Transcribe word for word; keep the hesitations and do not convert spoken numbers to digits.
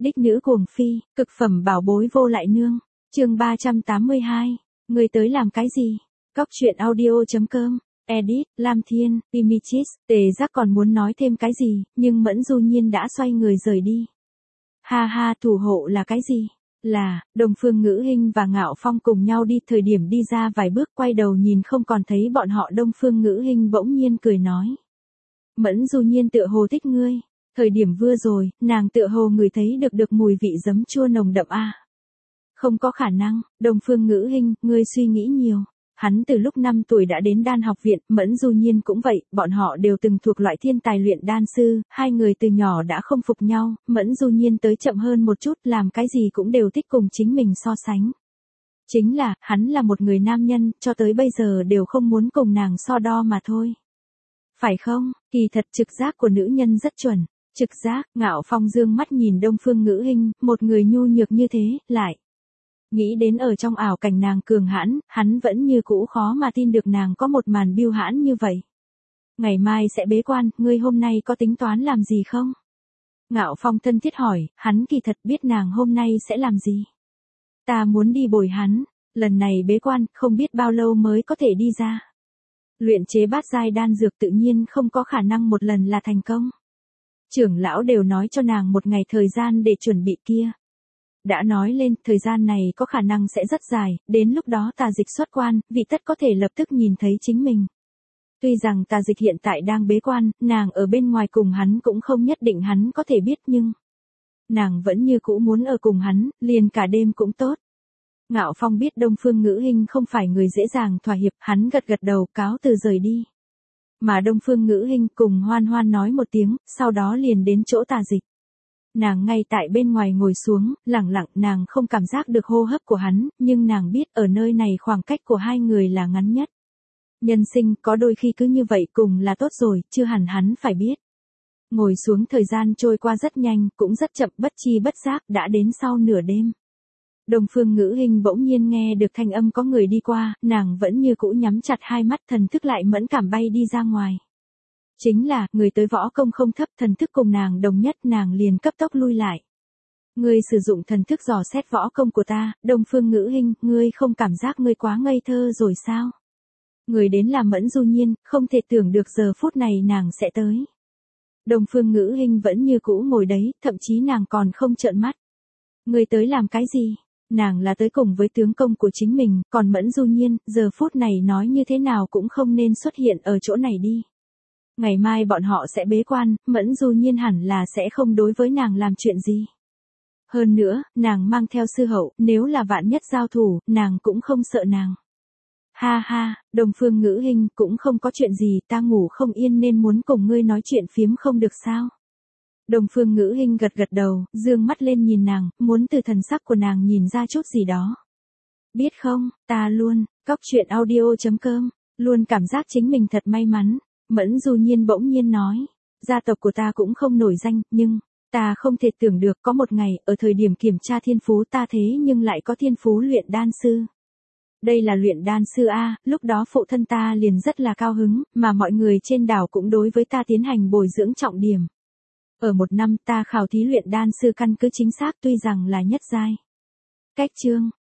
Đích nữ cuồng phi, cực phẩm bảo bối vô lại nương. Chương ba trăm tám mươi hai. Người tới làm cái gì? Cóc truyện audio chấm com. Edit, Lam Thiên, Images. Tề Giác còn muốn nói thêm cái gì, nhưng Mẫn Du Nhiên đã xoay người rời đi. Ha ha, thủ hộ là cái gì? Là, Đồng Phương Ngữ Hinh và Ngạo Phong cùng nhau đi, thời điểm đi ra vài bước quay đầu nhìn không còn thấy bọn họ. Đông Phương Ngữ Hinh bỗng nhiên cười nói. Mẫn Du Nhiên tựa hồ thích ngươi. Thời điểm vừa rồi, nàng tựa hồ ngửi thấy được được mùi vị giấm chua nồng đậm a. À. Không có khả năng, Đông Phương Ngữ Hinh, ngươi suy nghĩ nhiều. Hắn từ lúc năm tuổi đã đến đan học viện, Mẫn Du Nhiên cũng vậy, bọn họ đều từng thuộc loại thiên tài luyện đan sư, hai người từ nhỏ đã không phục nhau, Mẫn Du Nhiên tới chậm hơn một chút, làm cái gì cũng đều thích cùng chính mình so sánh. Chính là, hắn là một người nam nhân, cho tới bây giờ đều không muốn cùng nàng so đo mà thôi. Phải không, kỳ thật trực giác của nữ nhân rất chuẩn. Trực giác, Ngạo Phong dương mắt nhìn Đông Phương Ngữ Hinh, một người nhu nhược như thế, lại. Nghĩ đến ở trong ảo cảnh nàng cường hãn, hắn vẫn như cũ khó mà tin được nàng có một màn biêu hãn như vậy. Ngày mai sẽ bế quan, ngươi hôm nay có tính toán làm gì không? Ngạo Phong thân thiết hỏi, hắn kỳ thật biết nàng hôm nay sẽ làm gì. Ta muốn đi bồi hắn, lần này bế quan, không biết bao lâu mới có thể đi ra. Luyện chế bát giai đan dược tự nhiên không có khả năng một lần là thành công. Trưởng lão đều nói cho nàng một ngày thời gian để chuẩn bị kia. Đã nói lên, thời gian này có khả năng sẽ rất dài, đến lúc đó Tà Dịch xuất quan, vị tất có thể lập tức nhìn thấy chính mình. Tuy rằng Tà Dịch hiện tại đang bế quan, nàng ở bên ngoài cùng hắn cũng không nhất định hắn có thể biết nhưng nàng vẫn như cũ muốn ở cùng hắn, liền cả đêm cũng tốt. Ngạo Phong biết Đông Phương Ngữ Hinh không phải người dễ dàng thỏa hiệp, hắn gật gật đầu cáo từ rời đi. Mà Đông Phương Ngữ Hinh cùng Hoan Hoan nói một tiếng, sau đó liền đến chỗ Tà Dịch. Nàng ngay tại bên ngoài ngồi xuống, lặng lặng, nàng không cảm giác được hô hấp của hắn, nhưng nàng biết ở nơi này khoảng cách của hai người là ngắn nhất. Nhân sinh có đôi khi cứ như vậy cùng là tốt rồi, chưa hẳn hắn phải biết. Ngồi xuống thời gian trôi qua rất nhanh, cũng rất chậm, bất chi bất giác, đã đến sau nửa đêm. Đông Phương Ngữ Hinh bỗng nhiên nghe được thanh âm có người đi qua, nàng vẫn như cũ nhắm chặt hai mắt, thần thức lại mẫn cảm bay đi ra ngoài. Chính là, người tới võ công không thấp, thần thức cùng nàng đồng nhất, nàng liền cấp tốc lui lại. Ngươi sử dụng thần thức dò xét võ công của ta, Đông Phương Ngữ Hinh, ngươi không cảm giác ngươi quá ngây thơ rồi sao? Người đến là Mẫn Du Nhiên, không thể tưởng được giờ phút này nàng sẽ tới. Đông Phương Ngữ Hinh vẫn như cũ ngồi đấy, thậm chí nàng còn không trợn mắt. Ngươi tới làm cái gì? Nàng là tới cùng với tướng công của chính mình, còn Mẫn Du Nhiên, giờ phút này nói như thế nào cũng không nên xuất hiện ở chỗ này đi. Ngày mai bọn họ sẽ bế quan, Mẫn Du Nhiên hẳn là sẽ không đối với nàng làm chuyện gì. Hơn nữa, nàng mang theo sư hậu, nếu là vạn nhất giao thủ, nàng cũng không sợ nàng. Ha ha, Đông Phương Ngữ Hinh, cũng không có chuyện gì, ta ngủ không yên nên muốn cùng ngươi nói chuyện phiếm không được sao? Đông Phương Ngữ Hinh gật gật đầu, dương mắt lên nhìn nàng, muốn từ thần sắc của nàng nhìn ra chút gì đó. Biết không, ta luôn, cóc truyện audio chấm com, luôn cảm giác chính mình thật may mắn. Mẫn Du Nhiên bỗng nhiên nói, gia tộc của ta cũng không nổi danh, nhưng ta không thể tưởng được có một ngày, ở thời điểm kiểm tra thiên phú ta thế nhưng lại có thiên phú luyện đan sư. Đây là luyện đan sư A, lúc đó phụ thân ta liền rất là cao hứng, mà mọi người trên đảo cũng đối với ta tiến hành bồi dưỡng trọng điểm. Ở một năm ta khảo thí luyện đan sư căn cứ chính xác tuy rằng là nhất giai. Cách chương,